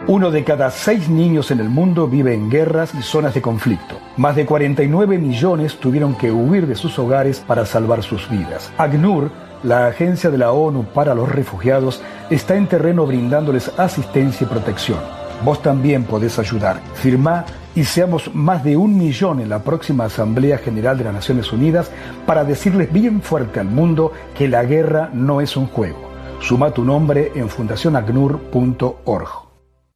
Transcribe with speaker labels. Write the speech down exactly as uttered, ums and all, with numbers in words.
Speaker 1: Uno de cada seis niños en el mundo vive en guerras y zonas de conflicto. Más de cuarenta y nueve millones tuvieron que huir de sus hogares para salvar sus vidas. ACNUR, la Agencia de la ONU para los Refugiados, está en terreno brindándoles asistencia y protección. Vos también podés ayudar. Firmá y seamos más de un millón en la próxima Asamblea General de las Naciones Unidas para decirles bien fuerte al mundo que la guerra no es un juego. Suma tu nombre en fundación acnur punto org.